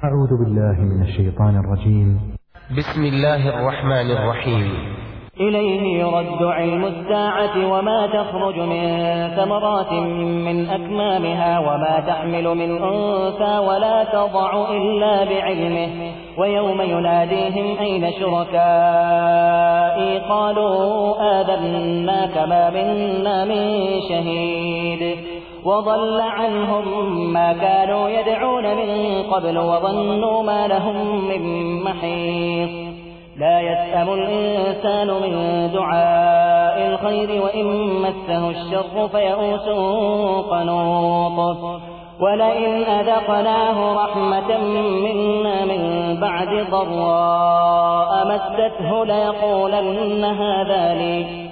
أعوذ بالله من الشيطان الرجيم. بسم الله الرحمن الرحيم. إليه يرد علم الساعة وما تخرج من ثمرات من أكمامها وما تحمل من أنثى ولا تضع إلا بعلمه ويوم يناديهم أين شركائي قالوا آذناك ما منا من شهيد وضل عنهم ما كانوا يدعون من قبل وظنوا ما لهم من محيص لا يسأم الإنسان من دعاء الخير وإن مسه الشر فيئوس قنوط ولئن أذقناه رحمة منا من بعد ضراء مسته ليقولن هذا لي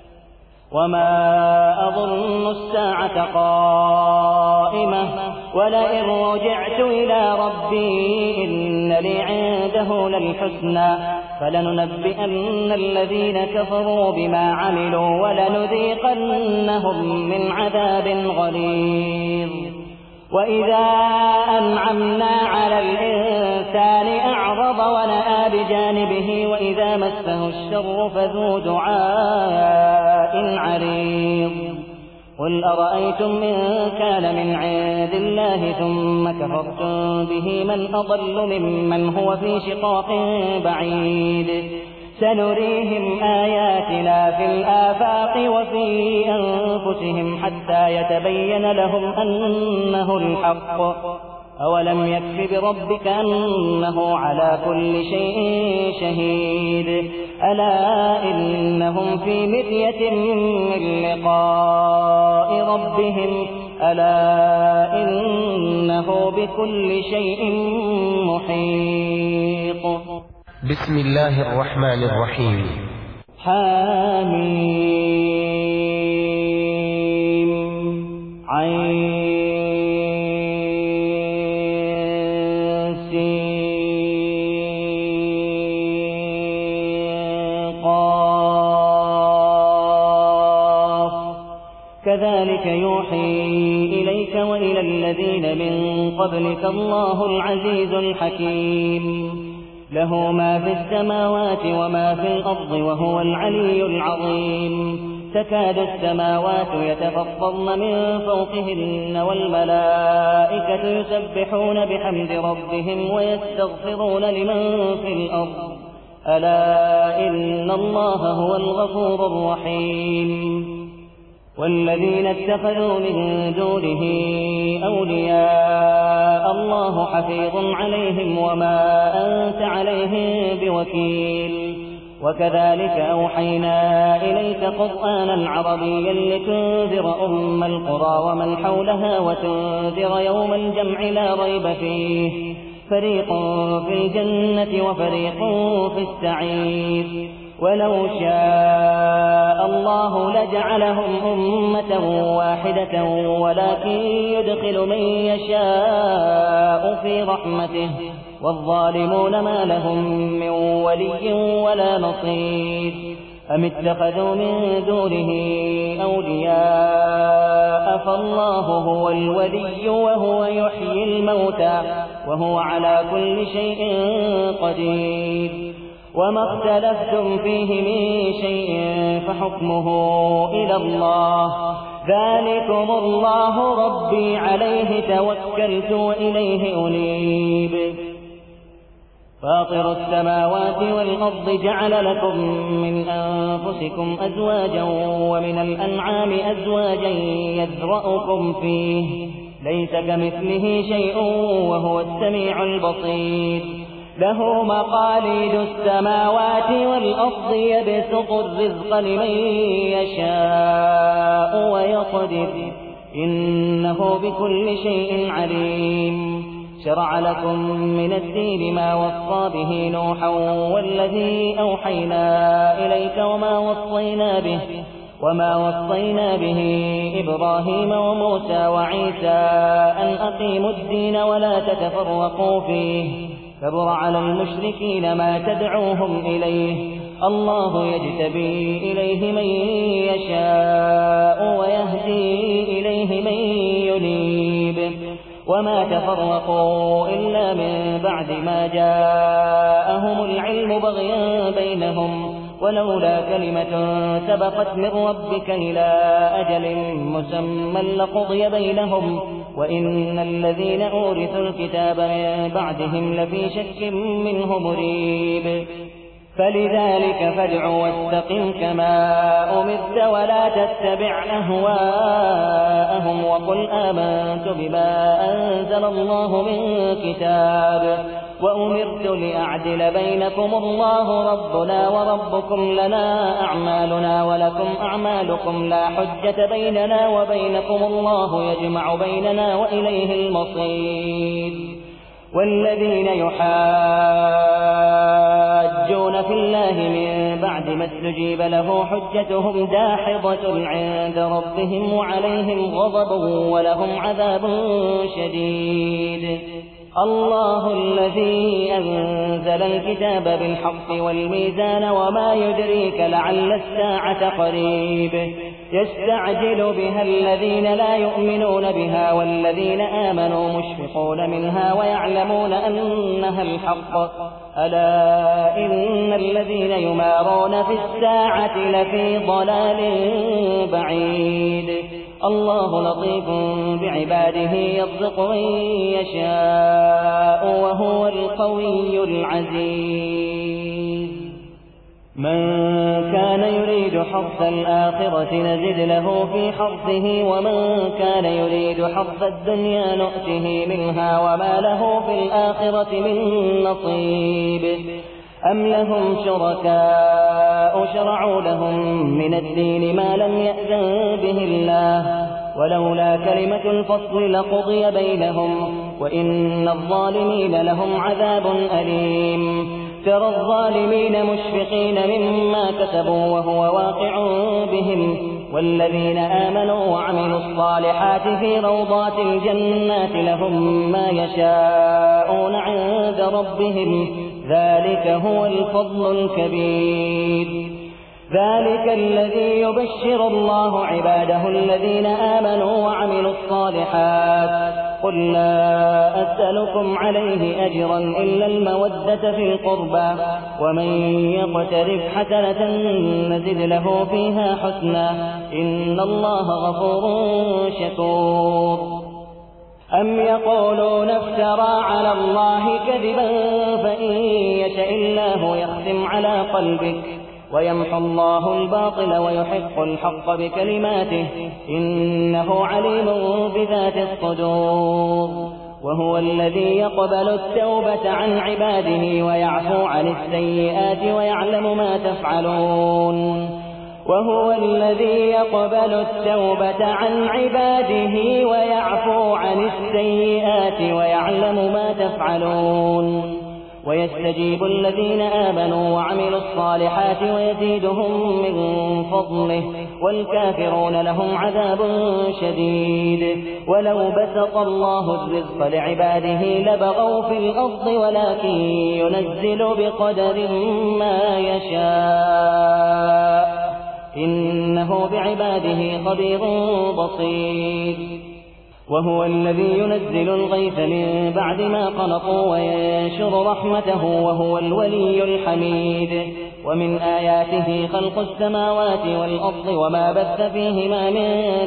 وما أظن الساعة قائمة ولئن رجعت إلى ربي إن لي عنده للحسنى فلننبئن الذين كفروا بما عملوا ولنذيقنهم من عذاب غليظ وإذا أنعمنا على الإنسان أعرض ونأى بجانبه وإذا مسه الشر فذو دعاء عريض قل أرأيتم إن كان من عند الله ثم كفرتم به من أضل ممن هو في شقاق بعيد سنريهم آياتنا في الآفاق وفي أنفسهم حتى يتبين لهم أنه الحق أولم يكف بربك أنه على كل شيء شهيد ألا إنهم في مرية من لقاء ربهم ألا إنه بكل شيء محيط. بسم الله الرحمن الرحيم. حميم عين كذلك يوحي إليك وإلى الذين من قبلك الله العزيز الحكيم له ما في السماوات وما في الأرض وهو العلي العظيم تكاد السماوات يتفطرن من فوقهن والملائكة يسبحون بحمد ربهم ويستغفرون لمن في الأرض ألا إن الله هو الغفور الرحيم والذين اتخذوا من دونه أولياء الله حفيظ عليهم وما أنت عليهم بوكيل وكذلك أوحينا إليك قرآنا عربيا لتنذر أم القرى ومن حولها وتنذر يوم الجمع لا ريب فيه فريق في الجنة وفريق في السعير ولو شاء الله لجعلهم أمة واحدة ولكن يدخل من يشاء في رحمته والظالمون ما لهم من ولي ولا نصير أم اتخذوا من دونه أولياء فالله هو الولي وهو يحيي الموتى وهو على كل شيء قدير وما اختلفتم فيه من شيء فحكمه إلى الله ذلكم الله ربي عليه توكلت وإليه أنيب فاطر السماوات والأرض جعل لكم من أنفسكم أزواجا ومن الأنعام أزواجا يذرأكم فيه ليس كمثله شيء وهو السميع البصير له مقاليد السماوات والأرض يبسط الرزق لمن يشاء ويقدر إنه بكل شيء عليم شرع لكم من الدين ما وصى به نوحا والذي أوحينا إليك وما وصينا به إبراهيم وموسى وعيسى أن أقيموا الدين ولا تتفرقوا فيه كبر على المشركين ما تدعوهم إليه الله يجتبي إليه من يشاء ويهدي إليه من ينيب وما تفرقوا إلا من بعد ما جاءهم العلم بغيا بينهم ولولا كلمة سبقت من ربك إلى أجل مسمى لقضي بينهم وإن الذين أورثوا الكتاب من بعدهم لفي شك منه مريب فلذلك فادع واستقم كما أمرت ولا تتبع أهواءهم وقل آمنت بما أنزل الله من كتاب وأمرت لأعدل بينكم الله ربنا وربكم لنا أعمالنا ولكم أعمالكم لا حجة بيننا وبينكم الله يجمع بيننا وإليه المصير والذين يحاجون في الله من بعد ما استجيب له حجتهم داحضة عند ربهم وعليهم غضب ولهم عذاب شديد الله الذي أنزل الكتاب بالحق والميزان وما يدريك لعل الساعة قريب يستعجل بها الذين لا يؤمنون بها والذين آمنوا مشفقون منها ويعلمون أنها الحق ألا إن الذين يمارون في الساعة لفي ضلال بعيد الله لطيف بعباده يرزق من يشاء وهو القوي العزيز من كان يريد حرث الآخرة نزد له في حرثه ومن كان يريد حرث الدنيا نؤته منها وما له في الآخرة من نصيب أم لهم شركاء شرعوا لهم من الدين ما لم يأذن به الله ولولا كلمة الفصل لقضي بينهم وإن الظالمين لهم عذاب أليم ترى الظالمين مشفقين مما كسبوا وهو واقع بهم والذين آمنوا وعملوا الصالحات في روضات الجنات لهم ما يشاءون عند ربهم ذلك هو الفضل الكبير ذلك الذي يبشر الله عباده الذين آمنوا وعملوا الصالحات قل لا أسألكم عليه أجرا إلا المودة في القربى ومن يقترف حسنة نزد له فيها حسنا إن الله غفور شكور أم يقولون افترى على الله كذبا فإن يشاء الله يختم على قلبك ويمحو الله الباطل ويحق الحق بكلماته إنه عليم بذات الصدور وهو الذي يقبل التوبة عن عباده ويعفو عن السيئات ويعلم ما تفعلون وهو الذي يقبل التوبة عن عباده ويعفو عن السيئات ويعلم ما تفعلون ويستجيب الذين آمنوا وعملوا الصالحات ويزيدهم من فضله والكافرون لهم عذاب شديد ولو بسط الله الرزق لعباده لبغوا في الأرض ولكن ينزل بقدر ما يشاء إنه بعباده خبير بصير وهو الذي ينزل الغيث من بعد ما قنطوا وينشر رحمته وهو الولي الحميد ومن آياته خلق السماوات والأرض وما بث فيهما من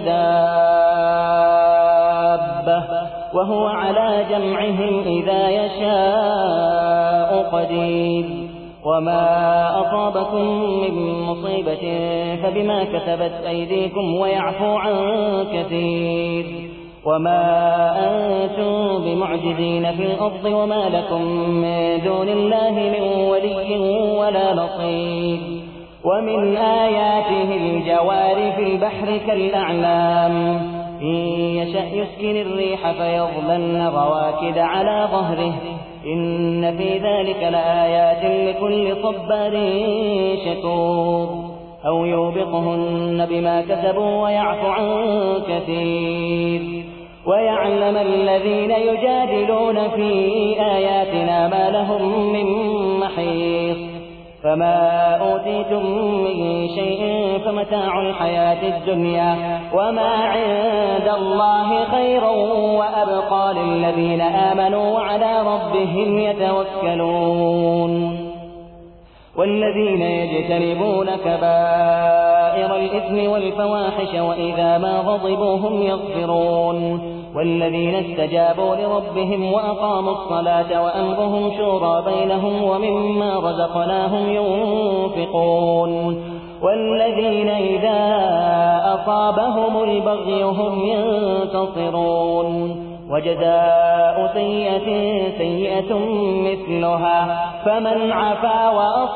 دابة وهو على جمعهم إذا يشاء قدير وما أصابكم من مصيبة فبما كسبت أيديكم ويعفو عن كثير وما أنتم بمعجزين في الأرض وما لكم من دون الله من ولي ولا نصير ومن آياته الجوار في البحر كالأعلام إن يشأ يسكن الريح فيظللن رواكد على ظهره إن في ذلك لآيات لكل صبار شكور أو يوبقهن بما كسبوا ويعفو عن كثير ويعلم الذين يجادلون في آياتنا ما لهم من محيص فما أوتيتم من شيء فمتاع الحياة الدنيا وما عند الله خير وأبقى للذين آمنوا وعلى ربهم يتوكلون والذين يجتنبون كبائر الإثم والفواحش وإذا ما غضبوا هم يغفرون والذين استجابوا لربهم وأقاموا الصلاة وأمرهم شورى بينهم ومما رزقناهم ينفقون والذين إذا أصابهم البغي هم ينتصرون وجزاء سيئة مثلها فمن عفا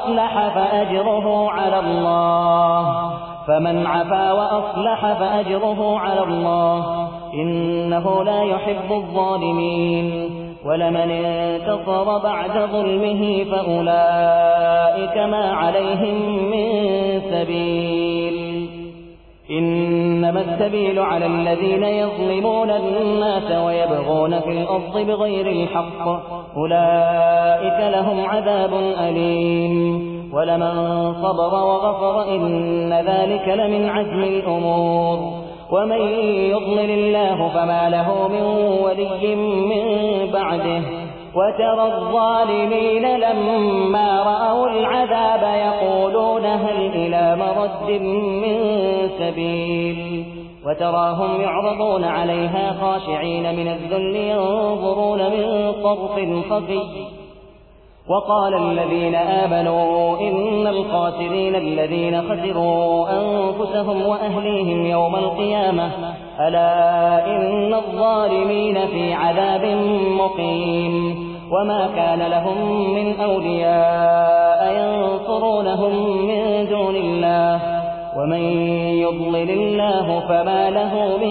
وأصلح فأجره على الله إنه لا يحب الظالمين ولمن انتصر بعد ظلمه فأولئك ما عليهم من سبيل إنما السبيل على الذين يظلمون الناس ويبغون في الأرض بغير الحق أولئك لهم عذاب أليم ولمن صبر وغفر إن ذلك لمن عزم الأمور ومن يضلل الله فما له من ولي من بعده وترى الظالمين لما رأوا العذاب يقولون هل إلى مرد من سبيل وتراهم يعرضون عليها خاشعين من الذل ينظرون من طرف خفي وقال الذين آمنوا إن الخاسرين الذين خسروا أنفسهم وأهليهم يوم القيامة ألا إن الظالمين في عذاب مقيم وما كان لهم من أولياء ينصرونهم من دون الله ومن يضلل الله فما له من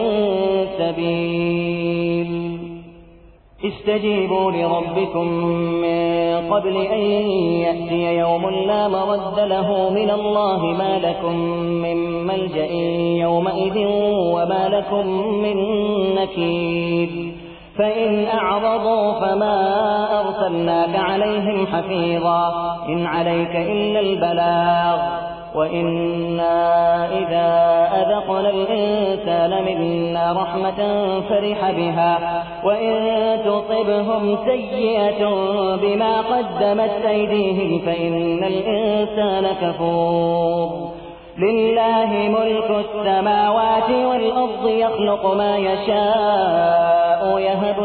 سبيل استجيبوا لربكم من قبل أن يأتي يوم لا مرد له من الله ما لكم من ملجأ يومئذ وما لكم من نكير فإن أعرضوا فما أرسلناك عليهم حفيظا إن عليك إلا البلاغ وإنا إذا أذقنا الإنسان منا رحمة فرح بها وإن تصبهم سيئة بما قدمت أيديهم فإن الإنسان كفور لله ملك السماوات والأرض يخلق ما يشاء يهب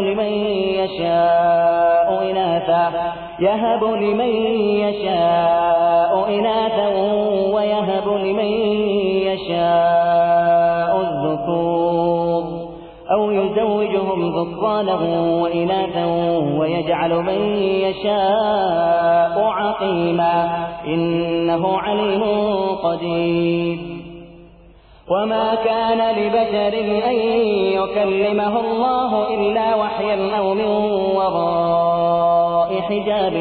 لمن يشاء إناثا ويهب لمن يشاء الذكور أو يزوجهم ذكرانا وإناثا ويجعل من يشاء عقيما إنه عليم قدير وما كان لبشر أن يكلمه الله إلا وحيا أو من وراء حجاب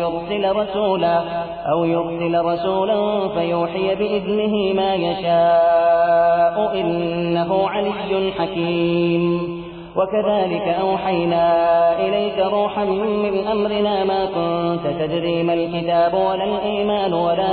أو يرسل رسولا فيوحي بإذنه ما يشاء إنه علي حكيم وكذلك أوحينا إليك روحا من أمرنا ما كنت تدري ما الكتاب ولا الإيمان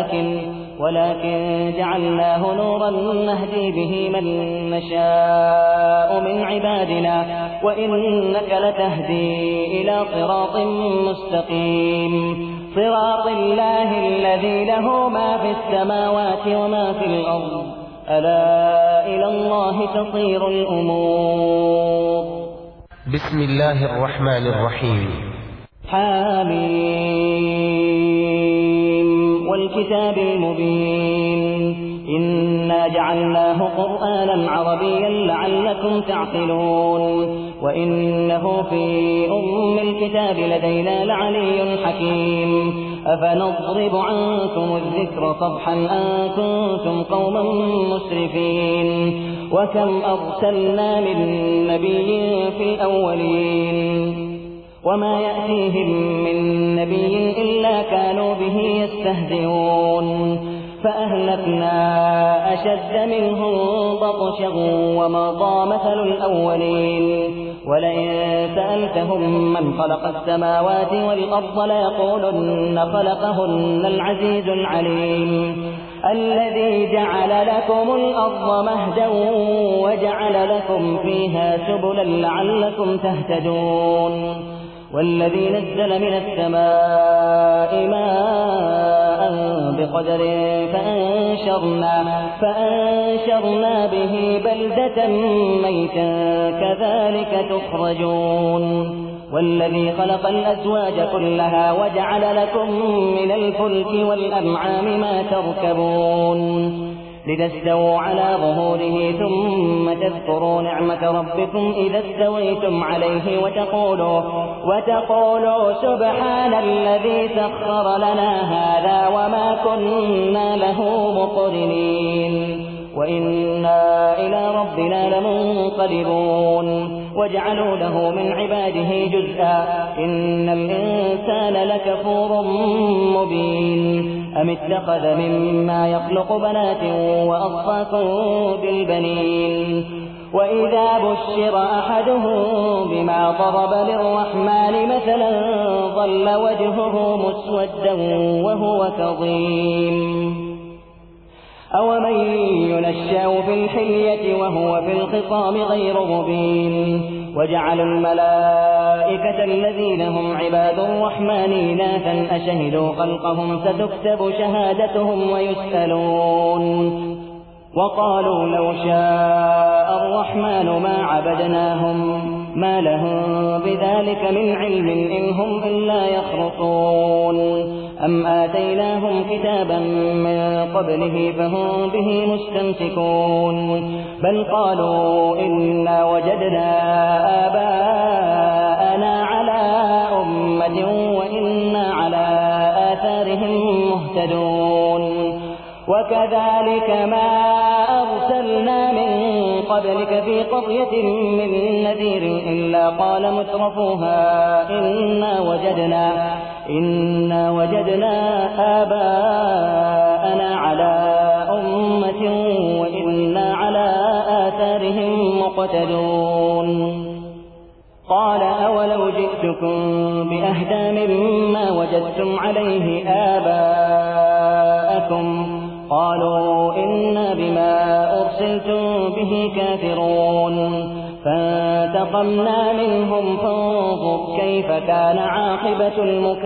ولكن جعلناه نورا نهدي به من نشاء من عبادنا وإنك لتهدي إلى صراط مستقيم صراط الله الذي له ما في السماوات وما في الأرض ألا إلى الله تصير الأمور بسم الله الرحمن الرحيم حميم والكتاب المبين إنا جعلناه قرآنا عربيا لعلكم تعقلون وإنه في أم الكتاب لدينا لعلي حكيم أفنضرب عنكم الذكر صفحا أن كنتم قوما مسرفين وكم أرسلنا من نبي في الأولين وما يأتيهم من نبي إلا كانوا به يستهزئون فأهلكنا أشد منهم بطشا ومضى مثل الأولين ولئن سألتهم من خلق السماوات والأرض ليقولن خلقهن العزيز العليم الذي جعل لكم الأرض مهدا وجعل لكم فيها سبلا لعلكم تهتدون والذي نزل من السماء ماء بقدر فأنشرنا به بلدة ميتا كذلك تخرجون والذي خلق الأزواج كلها وجعل لكم من الفلك والأنعام ما تركبون لتستووا على ظهوره ثم تذكروا نعمة ربكم إذا استويتم عليه وتقولوا سبحان الذي سخر لنا هذا وما كنا له مقرنين وإنا إلى ربنا لمنقلبون وجعلوا له من عباده جزءا إن الإنسان لكفور مبين أم اتخذ مما يخلق بنات وأصفاكم بالبنين وإذا بشر أحدهم بما ضرب للرحمن مثلا ظل وجهه مسودا وهو كظيم أومن ينشأ في الحلية وهو في الخصام غير مبين وجعلوا الملائكة الذين هم عباد الرحمن إناثا أشهدوا خلقهم ستكتب شهادتهم ويسألون وقالوا لو شاء الرحمن ما عبدناهم ما لهم بذلك من علم إن هم إلا يخرصون أم آتيناهم كتابا من قبله فهم به مستمسكون بل قالوا إنا وجدنا آباءنا على أمة وإنا على آثارهم مهتدون وكذلك ما أرسلنا من قبلك في قرية من نذير إلا قال مترفوها إنا وجدنا آباءنا على أمة وإنا على آثارهم مقتدون قال أولو جئتكم بأهدى مما وجدتم عليه آباءكم قالوا إنا بما أرسلتم به كافرون فانتقمنا منهم فانظر كيف كان عاقبة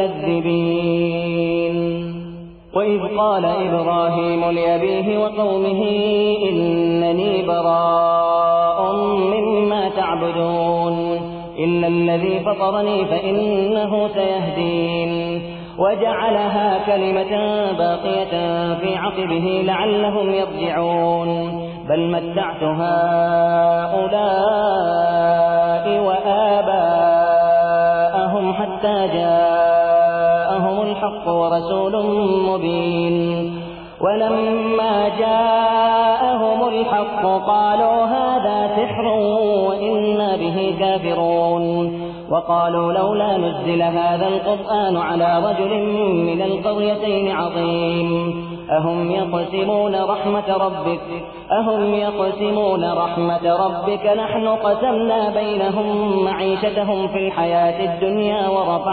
المكذبين وإذ قال إبراهيم لأبيه وقومه إنني براء مما تعبدون إلا الذي فطرني فإنه سيهدين وجعلها كلمة باقية في عقبه لعلهم يرجعون بل متعت هؤلاء وآباءهم حتى جاءهم الحق ورسول مبين ولما جاءهم الحق قالوا هذا سحر وإنا به كافرون وقالوا لولا نزل هذا القرآن على رجل من القريتين عظيم أهم يقسمون رحمة ربك نحن قسمنا بينهم معيشتهم في الحياة الدنيا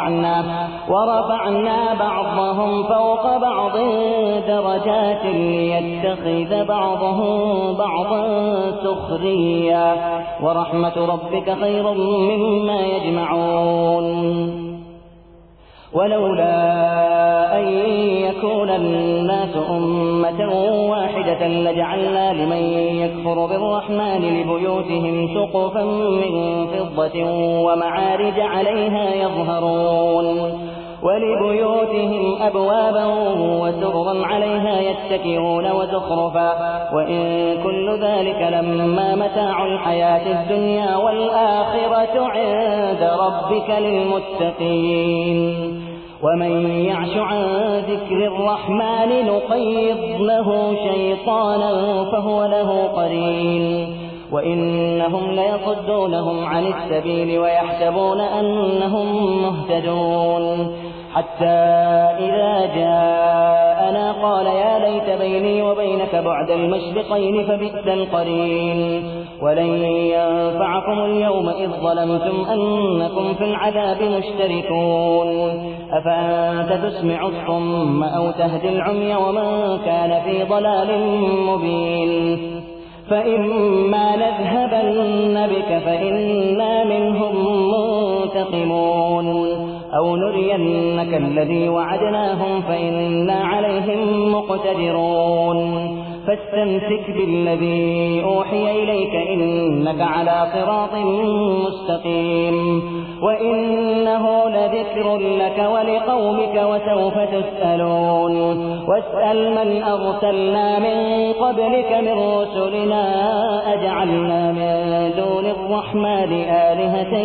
ورفعنا بعضهم فوق بعض درجات ليتخذ بعضهم بعضا سخريا ورحمة ربك خير مما يجمعون ولولا أن يكون الناس أمة واحدة لجعلنا لمن يكفر بالرحمن لبيوتهم سقفا من فضة ومعارج عليها يظهرون ولبيوتهم أبوابا وسررا عليها يتكئون وزخرفا وإن كل ذلك لما متاع الحياة الدنيا والآخرة عند ربك للمتقين ومن يعش عن ذكر الرحمن نقيض له شيطانا فهو له قرين وإنهم ليصدونهم عن السبيل ويحسبون أنهم مهتدون حتى إذا جاءنا فقال يا ليت بيني وبينك بعد المشرقين فبئس القرين ولن ينفعكم اليوم إذ ظلمتم أنكم في العذاب مشتركون أفأنت تسمع الصم أو تهدي العمي ومن كان في ضلال مبين فإما نذهبن بك فإنا منهم منتقمون أو نرينك الذي وعدناهم فإنا عليهم مقتدرون فاستمسك بالذي أوحي إليك إنك على صراط مستقيم وإنه لذكر لك ولقومك وسوف تسألون واسأل من أرسلنا من قبلك من رسلنا أجعلنا من دون الرحمن آلهة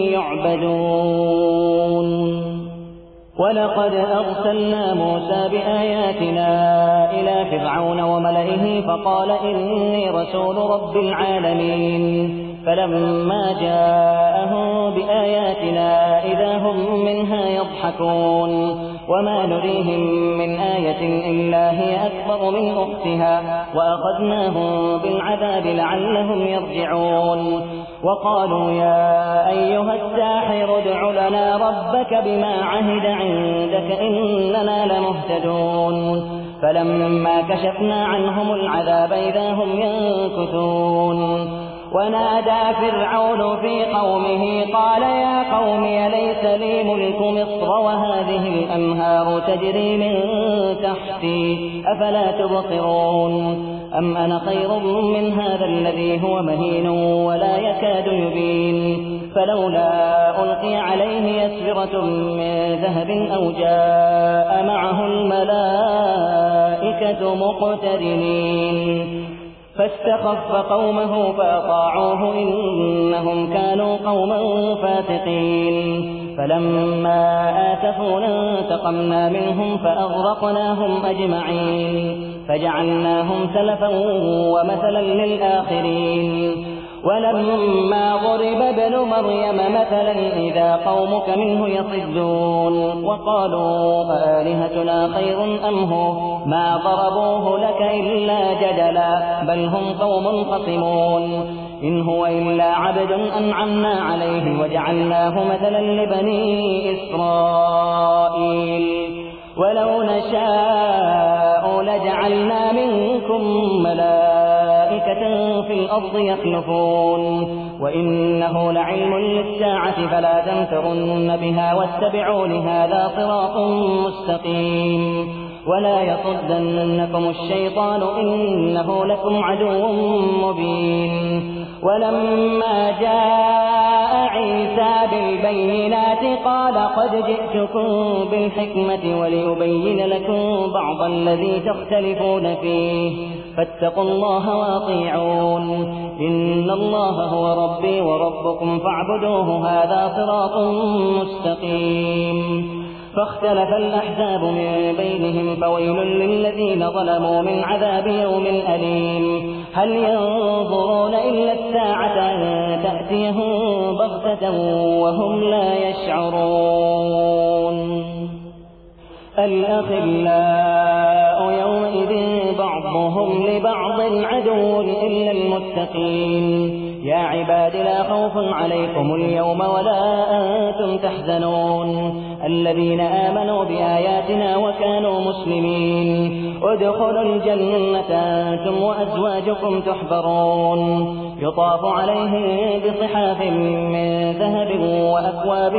يعبدون ولقد أرسلنا موسى بآياتنا إلى فرعون وملئه فقال إني رسول رب العالمين فلما جاءهم بآياتنا إذا هم منها يضحكون وما نريهم من آية إلا هي أكبر من أختها وأخذناهم بالعذاب لعلهم يرجعون وقالوا يا أيها الساحر ادع لنا ربك بما عهد عندك إننا لمهتدون فلما كشفنا عنهم العذاب إذا هم ينكثون ونادى فرعون في قومه قال يا قوم أليس لي ملك مصر وهذه الأنهار تجري من تحتي أفلا تبصرون أم أنا خير من هذا الذي هو مهين ولا يكاد يبين فلولا ألقي عليه يسورة من ذهب أو جاء معه الملائكة مقترنين فاستخف قومه فأطاعوه إنهم كانوا قوما فاسقين فلما آسفونا انتقمنا منهم فأغرقناهم أجمعين فجعلناهم سلفا ومثلا للآخرين ولما ضرب ابن مريم مثلا إذا قومك منه يصدون وقالوا أآلهتنا خير أم هو ما ضربوه لك إلا جدلا بل هم قوم خصمون إن هو إلا عبد أنعمنا عليه وجعلناه مثلا لبني إسرائيل ولو نشاء لجعلنا منكم ملائكة في الأرض يخلفون وإنه لعلم للساعة فلا تمترن بها واتبعون هذا صراط مستقيم ولا يصدنكم الشيطان إنه لكم عدو مبين ولما جاء عيسى بالبينات قال قد جئتكم بالحكمة وليبين لكم بعض الذي تختلفون فيه فاتقوا الله واطيعون إن الله هو ربي وربكم فاعبدوه هذا صراط مستقيم فاختلف الأحزاب من بينهم فويل للذين ظلموا من عذاب يوم أليم هل ينظرون إلا الساعة أن تأتيهم بغتة وهم لا يشعرون الأخلاء يومئذ بعضهم لبعض عدو إلا المتقين يا عباد لا خوف عليكم اليوم ولا أنتم تحزنون الذين آمنوا بآياتنا وكانوا مسلمين ادخلوا الجنة أنتم وأزواجكم تحبرون يطاف عليهم بصحاف من ذهب وأكواب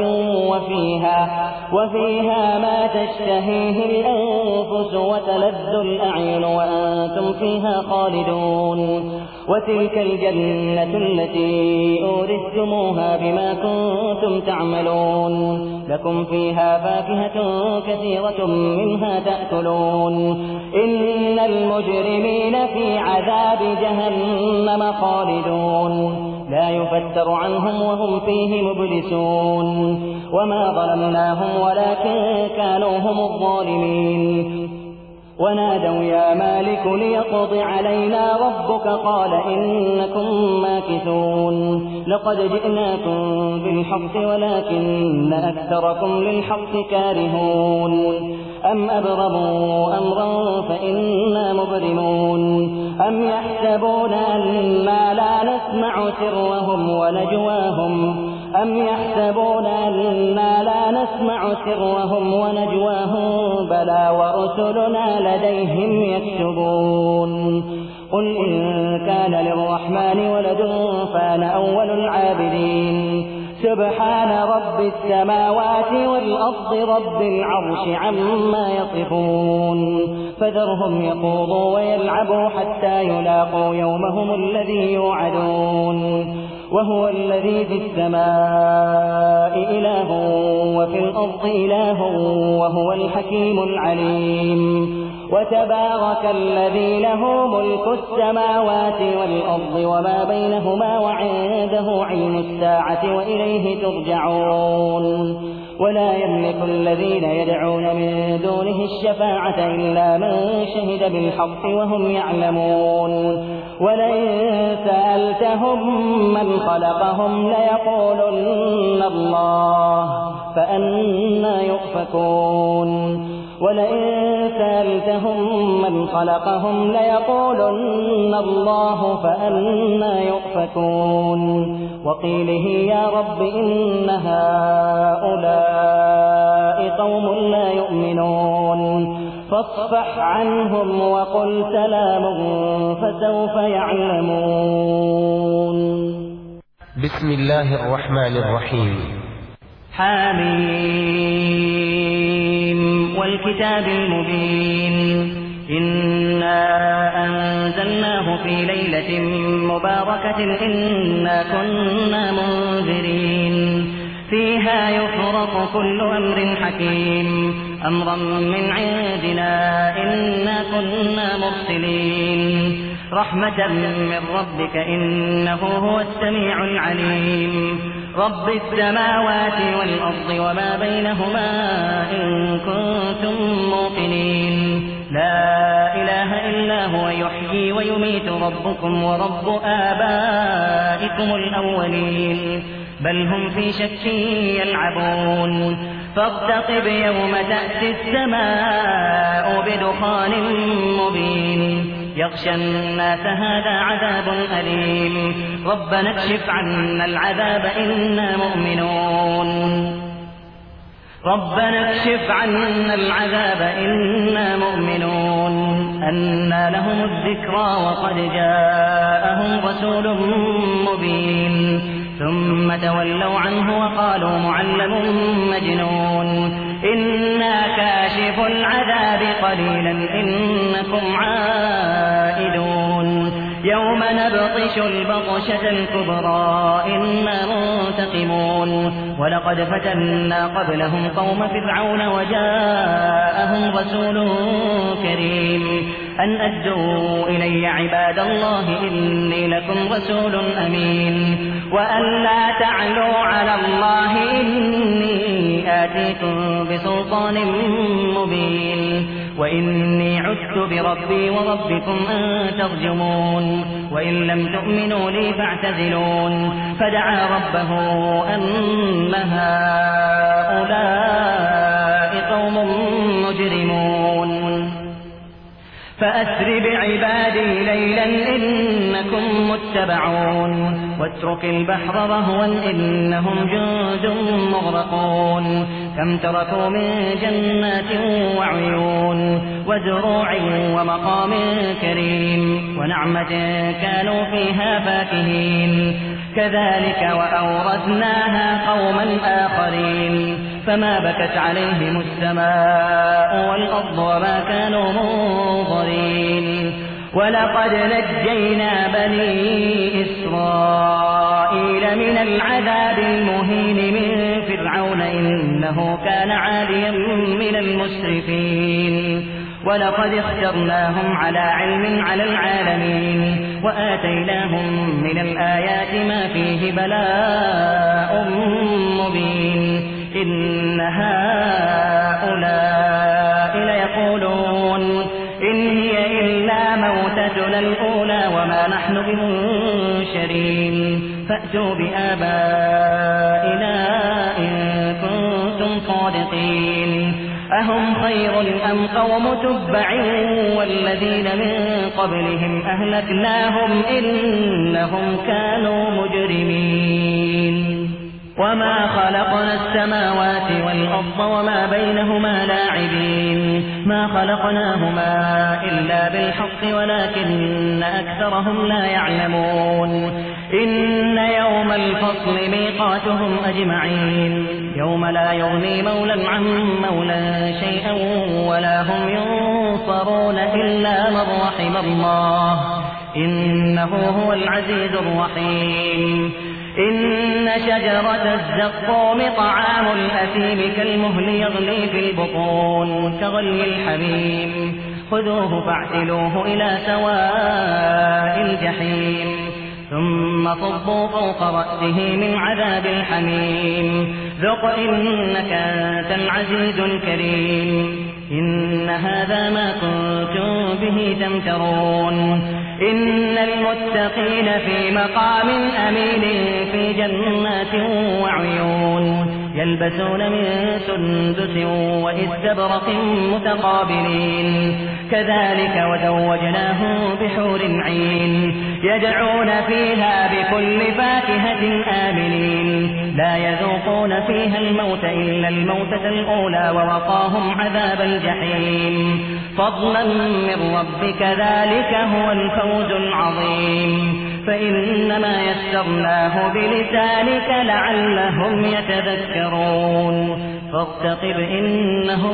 وفيها ما تشتهيه الأنفس وتلذ الأعين وأنتم فيها خالدون وتلك الجنة التي أورثتموها بما كنتم تعملون لكم فيها فاكهة كثيرة منها تأكلون إن المجرمين في عذاب جهنم خالدون لا يفتر عنهم وهم فيه مبلسون وما ظلمناهم ولكن كانوا هم الظالمين ونادوا يا مالك ليقض علينا ربك قال إنكم ماكثون لقد جئناكم بالحق ولكن أكثركم للحق كارهون أم أبرموا أمرا فإنا مبرمون أم يحسبون أننا لا نسمع سرهم ونجواهم بلى ورسلنا لديهم يكتبون قل إن كان للرحمن ولد فأنا أول العابدين سبحان رب السماوات والأرض رب العرش عما يصفون فذرهم يخوضوا ويلعبوا حتى يلاقوا يومهم الذي يوعدون وهو الذي في السماء إله وفي الأرض إله وهو الحكيم العليم وتبارك الذي له ملك السماوات والأرض وما بينهما وعنده علم الساعة وإليه ترجعون ولا يملك الذين يدعون من دونه الشفاعة إلا من شهد بالحق وهم يعلمون ولئن سألتهم من خلقهم ليقولن الله فأنى يؤفكون وقيله يا رب إن هؤلاء قوم لا يؤمنون فاصفح عنهم وقل سلام فسوف يعلمون. بسم الله الرحمن الرحيم. حميم والكتاب المبين إنا أنزلناه في ليلة مباركة إنا كنا منذرين فيها يفرق كل أمر حكيم أمرا من عندنا إنا كنا مرسلين رحمة من ربك إنه هو السميع العليم رب السماوات والأرض وما بينهما إن كنتم موقنين لا إله إلا هو يحيي ويميت ربكم ورب آبائكم الأولين بل هم في شك يلعبون فارتقب يوم تأتي السماء بدخان مبين يغشى الناس هذا عذاب أليم ربنا اكشف عنا العذاب إنا مؤمنون أنى لهم الذكرى وقد جاءهم رسول مبين ثم تولوا عنه وقالوا معلم مجنون إنا كاشف العذاب قليلا إنكم عائدون يوم نبطش البطشة الكبرى إنا منتقمون ولقد فتنا قبلهم قوم فرعون وجاءهم رسول كريم أن أدوا إلي عباد الله إني لكم رسول أمين وأن لا تعلوا على الله إني آتيكم بسلطان مبين وإني عدت بربي وربكم أن ترجمون وإن لم تؤمنوا لي فاعتزلون فدعا ربه أن هؤلاء قوم مجرمون فأسر بعبادي ليلا إنكم متبعون واترك البحر رهوا إنهم جند مغرقون كم تركوا من جنات وعيون وزروع ومقام كريم ونعمة كانوا فيها فاكهين كذلك وأورثناها قوما آخرين فما بكت عليهم السماء والأرض وما كانوا منظرين ولقد نجينا بني إسرائيل من العذاب المهين من فرعون إنه كان عاليا من المسرفين ولقد اخترناهم على علم على العالمين وآتيناهم من الآيات ما فيه بلاء مبين إن هؤلاء ليقولون الأولى وما نحن بمنشرين فأتوا بآبائنا إن كنتم صادقين أهم خير أم قوم تبع والذين من قبلهم أهلكناهم إنهم كانوا مجرمين وما خلقنا السماوات والأرض وما بينهما لاعبين ما خلقناهما إلا بالحق ولكن أكثرهم لا يعلمون إن يوم الفصل ميقاتهم أجمعين يوم لا يغني مولى عن مولى شيئا ولا هم ينصرون إلا من رحم الله إنه هو العزيز الرحيم إن شجرة الزقوم طعام الأثيم كالمهل يغلي في البطون كغلي الحميم خذوه فاعتلوه إلى سواء الجحيم ثم صبوا فوق رأسه من عذاب الحميم ذق إنك أنت العزيز الكريم إن هذا ما كنتم به تمترون إن المتقين في مقام أمين في جنات وعيون يلبسون من سندس وإستبرق متقابلين كذلك وزوجناهم بحور عين يدعون فيها بكل فاكهة آمنين لا يذوقون فيها الموت إلا الموتة الأولى ووقاهم عذاب الجحيم فضلا من ربك ذلك هو الفوز العظيم فإنما يسرناه بلسانك لعلهم يتذكرون فارتقب إنهم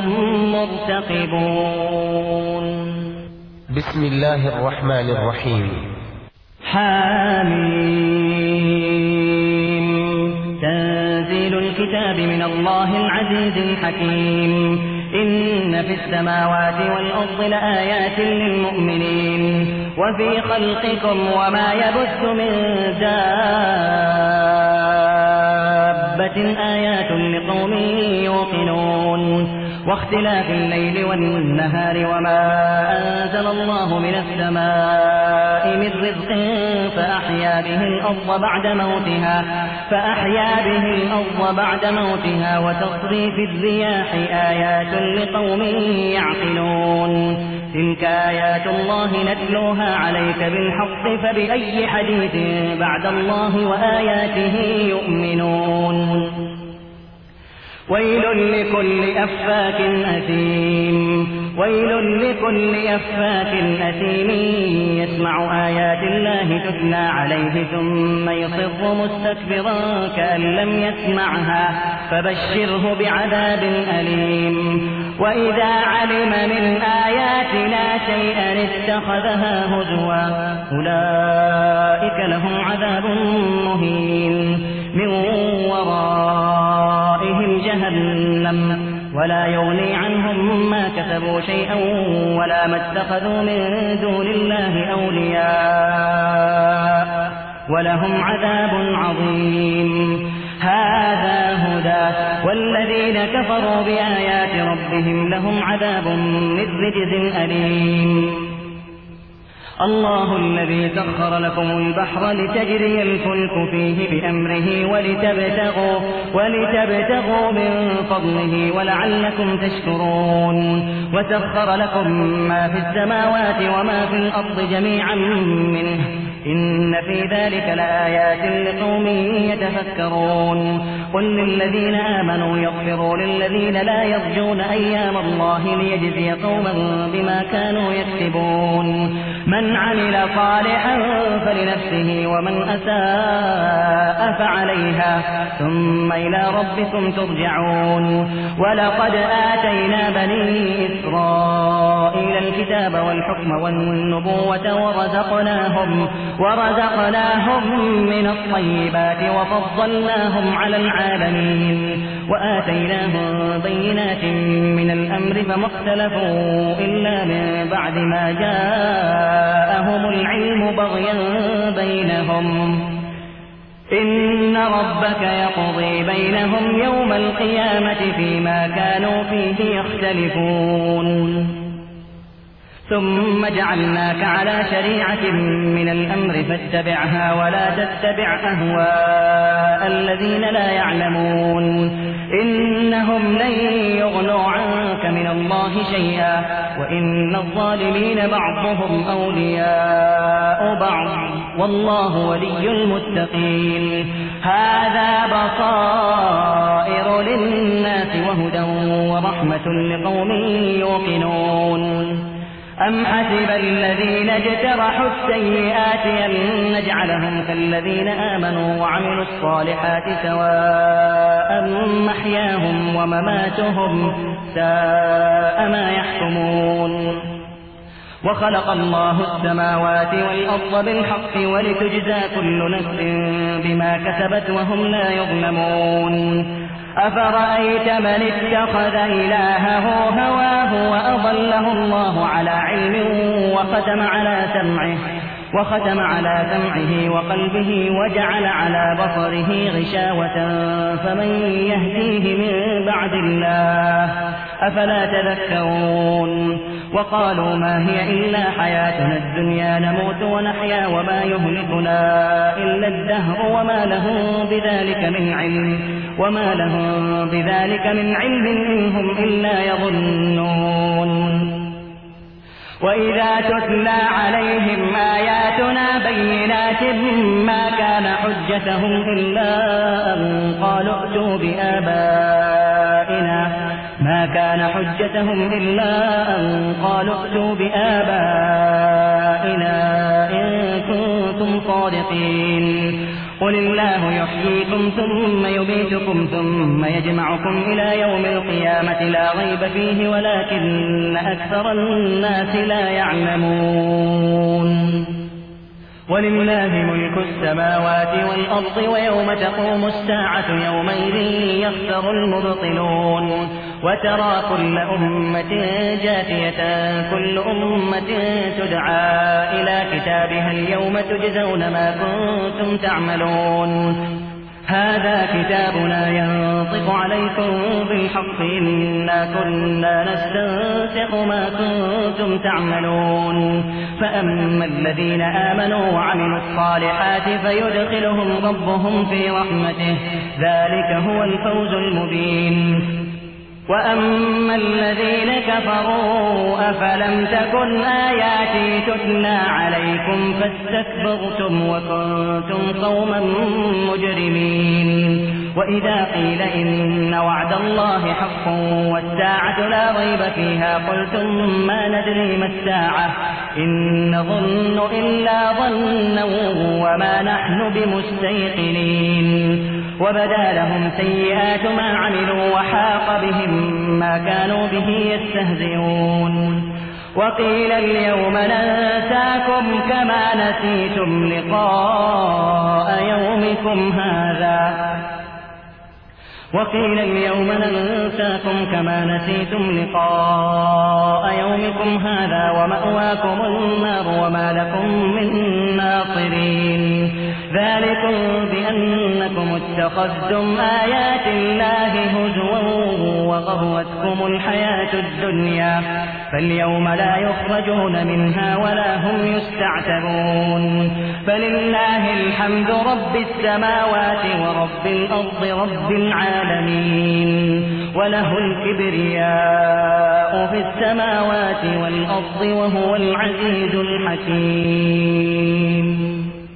مرتقبون بسم الله الرحمن الرحيم حميم تنزيل الكتاب من الله العزيز الحكيم إن في السماوات والأرض لآيات للمؤمنين وفي خلقكم وما يبث من دابة آيات لقوم يوقنون واختلاف الليل والنهار وما أنزل الله من السماء من رزق فأحيا به الأرض بعد موتها وتصريف الرياح آيات لقوم يعقلون تلك آيات الله نتلوها عليك بالحق فبأي حديث بعد الله وآياته يؤمنون ويل لكل أفاك أثيم يسمع آيات الله تتلى عليه ثم يصر مستكبرا كأن لم يسمعها فبشره بعذاب أليم وإذا علم من آياتنا شيئا اتخذها هزوا أولئك لهم عذاب مهين من ورائهم جهنم ولا يغني عنهم ما كسبوا شيئا ولا ما اتخذوا من دون الله أولياء ولهم عذاب عظيم هذا هدى والذين كفروا بآيات ربهم لهم عذاب من رجز أليم الله الذي سخر لكم البحر لتجري الفلك فيه بأمره ولتبتغوا من فضله ولعلكم تشكرون وسخر لكم ما في السماوات وما في الأرض جميعا منه إن في ذلك لآيات لقوم يتفكرون قل للذين آمنوا يغفروا للذين لا يرجون أيام الله ليجزي قوما بما كانوا يكسبون من عمل صالحا فلنفسه ومن أساء فعليها ثم إلى ربكم ترجعون ولقد آتينا بني إسرائيل الكتاب والحكم والنبوة ورزقناهم من الطيبات وفضلناهم على العالمين وآتيناهم بينات من الأمر فما اختلفوا إلا من بعد ما جاءهم العلم بغيا بينهم إن ربك يقضي بينهم يوم القيامة فيما كانوا فيه يختلفون ثم جعلناك على شريعة من الأمر فاتبعها ولا تتبع أهواء الذين لا يعلمون إنهم لن يغنوا عنك من الله شيئا وإن الظالمين بعضهم أولياء بعض والله ولي المتقين هذا بصائر للناس وهدى ورحمة لقوم يوقنون أم حسب الذين اجترحوا السيئات أن نجعلهم كالذين آمنوا وعملوا الصالحات سواء محياهم ومماتهم ساء ما يحكمون وخلق الله السماوات والأرض بالحق ولتجزى كل نفس بما كسبت وهم لا يظلمون أفرأيت من اتخذ إلهه هواه وأضله الله على علم وختم على سمعه وقلبه وجعل على بصره غشاوة فمن يهديه من بعد الله أفلا تذكرون وقالوا ما هي إلا حياتنا الدنيا نموت ونحيا وما يهلكنا إلا الدهر وما لهم بذلك من علم إنهم إلا يظنون وإذا تتلى عليهم آياتنا بينات ما كان حجتهم إلا أن قالوا ائتوا بآبائنا إن كنتم صادقين قل الله يحييكم ثم يميتكم ثم يجمعكم إلى يوم القيامة لا ريب فيه ولكن أكثر الناس لا يعلمون ولله ملك السماوات والأرض ويوم تقوم الساعة يومئذ يخسر المبطلون وترى كل أمة جاثية كل أمة تدعى إلى كتابها اليوم تجزون ما كنتم تعملون هذا كتابنا ينطق عليكم بالحق إنا كنا نستنسخ ما كنتم تعملون فأما الذين آمنوا وعملوا الصالحات فيدخلهم ربهم في رحمته ذلك هو الفوز المبين وأما الذين كفروا أفلم تكن آياتي تتلى عليكم فاستكبرتم وكنتم قوما مجرمين وإذا قيل إن وعد الله حق والساعة لا ريب فيها قلتم ما ندري ما الساعة إن نظن إلا ظنا وما نحن بمستيقنين وبدا لهم سيئات ما عملوا وحاق بهم ما كانوا به يستهزئون وقيل اليوم ننساكم كما نسيتم لقاء يومكم هذا ومأواكم النار وما لكم من ناصرين ذلكم بأنكم اتخذتم آيات الله هزوا وغرتكم الحياة الدنيا فاليوم لا يخرجون منها ولا هم يستعتبون فلله الحمد رب السماوات ورب الأرض رب العالمين وله الكبرياء في السماوات والأرض وهو العزيز الحكيم.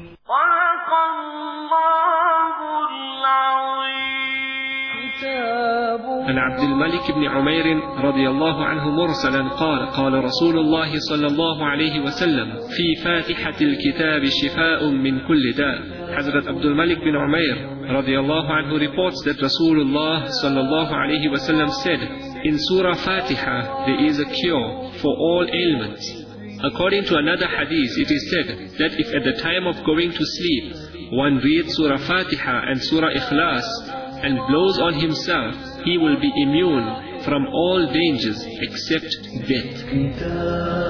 عن عبد الملك بن عمير رضي الله عنه مرسلا قال رسول الله صلى الله عليه وسلم في فاتحة الكتاب شفاء من كل داء. Hazrat Abdul Malik bin Umair radiyallahu anhu reports that Rasulullah sallallahu alayhi wasallam said, in Surah Fatiha there is a cure for all ailments. According to another hadith, it is said that if at the time of going to sleep one reads Surah Fatiha and Surah Ikhlas and blows on himself, he will be immune from all dangers except death.